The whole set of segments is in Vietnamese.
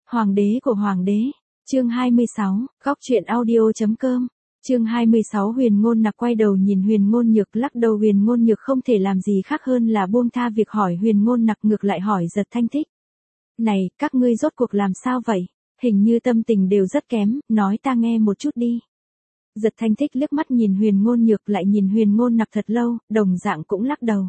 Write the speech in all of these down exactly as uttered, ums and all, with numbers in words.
Hoàng đế của hoàng đế. Chương hai mươi sáu, góc truyện audio.com. Chương hai mươi sáu Huyền Ngôn Nặc quay đầu nhìn Huyền Ngôn Nhược lắc đầu. Huyền Ngôn Nhược không thể làm gì khác hơn là buông tha việc hỏi Huyền Ngôn Nặc, ngược lại hỏi Giật Thanh Thích. Này, các ngươi rốt cuộc làm sao vậy? Hình như tâm tình đều rất kém, nói ta nghe một chút đi. Giật Thanh Thích liếc mắt nhìn Huyền Ngôn Nhược lại nhìn Huyền Ngôn Nặc thật lâu, đồng dạng cũng lắc đầu.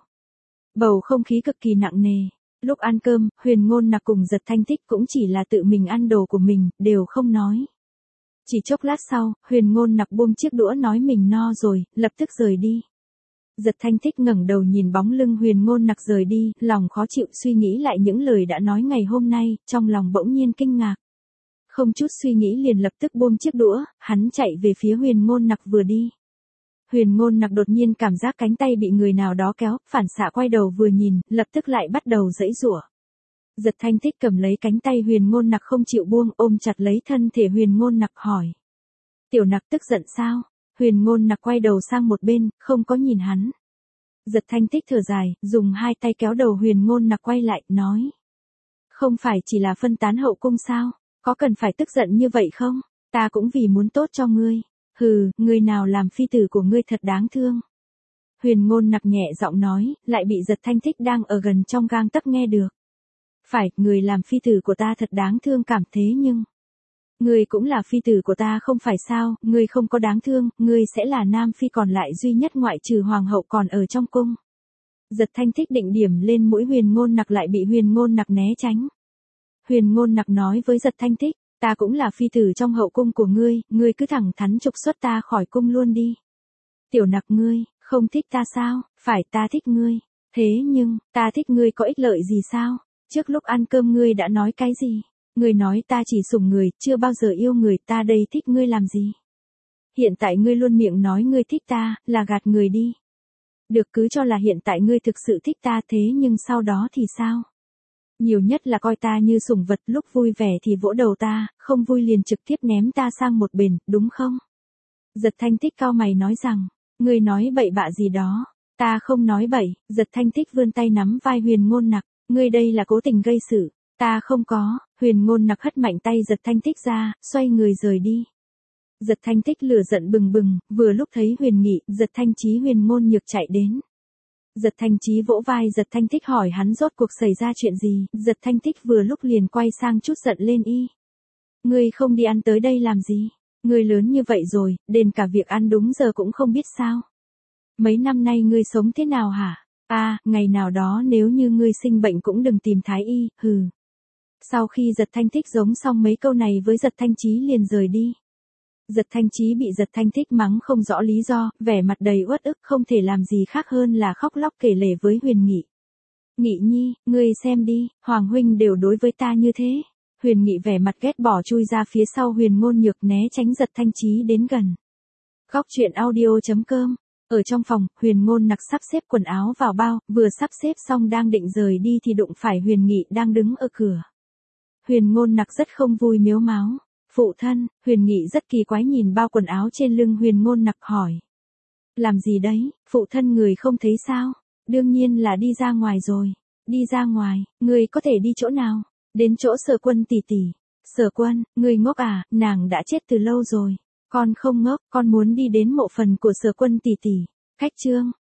Bầu không khí cực kỳ nặng nề. Lúc ăn cơm, Huyền Ngôn Nặc cùng Giật Thanh Thích cũng chỉ là tự mình ăn đồ của mình, đều không nói. Chỉ chốc lát sau, Huyền Ngôn Nặc buông chiếc đũa nói mình no rồi, lập tức rời đi. Giật Thanh Thích ngẩng đầu nhìn bóng lưng Huyền Ngôn Nặc rời đi, lòng khó chịu suy nghĩ lại những lời đã nói ngày hôm nay, trong lòng bỗng nhiên kinh ngạc. Không chút suy nghĩ liền lập tức buông chiếc đũa, hắn chạy về phía Huyền Ngôn Nặc vừa đi. Huyền Ngôn Nặc đột nhiên cảm giác cánh tay bị người nào đó kéo, phản xạ quay đầu vừa nhìn, lập tức lại bắt đầu giãy giụa. Giật Thanh Thích cầm lấy cánh tay Huyền Ngôn Nặc không chịu buông, ôm chặt lấy thân thể Huyền Ngôn Nặc hỏi. Tiểu Nặc tức giận sao? Huyền Ngôn Nặc quay đầu sang một bên, không có nhìn hắn. Giật Thanh Thích thở dài, dùng hai tay kéo đầu Huyền Ngôn Nặc quay lại, nói. Không phải chỉ là phân tán hậu cung sao? Có cần phải tức giận như vậy không? Ta cũng vì muốn tốt cho ngươi. Hừ, người nào làm phi tử của ngươi thật đáng thương. Huyền Ngôn Nặc nhẹ giọng nói, lại bị Giật Thanh Thích đang ở gần trong gang tấc nghe được. Phải, người làm phi tử của ta thật đáng thương cảm thế nhưng... Ngươi cũng là phi tử của ta không phải sao, ngươi không có đáng thương, ngươi sẽ là nam phi còn lại duy nhất ngoại trừ hoàng hậu còn ở trong cung. Giật Thanh Thích định điểm lên mũi Huyền Ngôn Nặc lại bị Huyền Ngôn Nặc né tránh. Huyền Ngôn Nặc nói với Giật Thanh Thích, ta cũng là phi tử trong hậu cung của ngươi, ngươi cứ thẳng thắn trục xuất ta khỏi cung luôn đi. Tiểu Nặc ngươi, không thích ta sao? Phải, ta thích ngươi. Thế nhưng, ta thích ngươi có ích lợi gì sao? Trước lúc ăn cơm ngươi đã nói cái gì? Ngươi nói ta chỉ sủng người, chưa bao giờ yêu người, ta đây thích ngươi làm gì? Hiện tại ngươi luôn miệng nói ngươi thích ta, là gạt người đi. Được, cứ cho là hiện tại ngươi thực sự thích ta, thế nhưng sau đó thì sao? Nhiều nhất là coi ta như sủng vật, lúc vui vẻ thì vỗ đầu ta, không vui liền trực tiếp ném ta sang một bên, đúng không? Giật Thanh Thích cau mày nói rằng, ngươi nói bậy bạ gì đó, ta không nói bậy. Giật Thanh Thích vươn tay nắm vai Huyền Ngôn Nặc, ngươi đây là cố tình gây sự, ta không có. Huyền Ngôn Nặc hất mạnh tay Giật Thanh Thích ra, xoay người rời đi. Giật Thanh Thích lửa giận bừng bừng, vừa lúc thấy Huyền Nghị, Giật Thanh Chí Huyền Ngôn Nhược chạy đến. Giật Thanh Chí vỗ vai Giật Thanh Thích hỏi hắn rốt cuộc xảy ra chuyện gì, Giật Thanh Thích vừa lúc liền quay sang chút giận lên y. Ngươi không đi ăn tới đây làm gì? Ngươi lớn như vậy rồi, đến cả việc ăn đúng giờ cũng không biết sao? Mấy năm nay ngươi sống thế nào hả? À, ngày nào đó nếu như ngươi sinh bệnh cũng đừng tìm thái y, hừ. Sau khi Giật Thanh Thích giống xong mấy câu này với Giật Thanh Chí liền rời đi. Giật Thanh Chí bị Giật Thanh Thích mắng không rõ lý do, vẻ mặt đầy uất ức không thể làm gì khác hơn là khóc lóc kể lể với Huyền Nghị. Nghị nhi, ngươi xem đi, Hoàng huynh đều đối với ta như thế. Huyền Nghị vẻ mặt ghét bỏ chui ra phía sau Huyền Ngôn Nhược né tránh Giật Thanh Chí đến gần. Góc truyện audio.com. Ở trong phòng, Huyền Ngôn Nặc sắp xếp quần áo vào bao, vừa sắp xếp xong đang định rời đi thì đụng phải Huyền Nghị đang đứng ở cửa. Huyền Ngôn Nặc rất không vui miếu máu. Phụ thân. Huyền Nghị rất kỳ quái nhìn bao quần áo trên lưng Huyền Ngôn Nặc hỏi. Làm gì đấy, phụ thân người không thấy sao? Đương nhiên là đi ra ngoài rồi. Đi ra ngoài, người có thể đi chỗ nào? Đến chỗ Sở Quân tỷ tỷ. Sở Quân, người ngốc à, nàng đã chết từ lâu rồi. Con không ngốc, con muốn đi đến mộ phần của Sở Quân tỷ tỷ. Cách chương.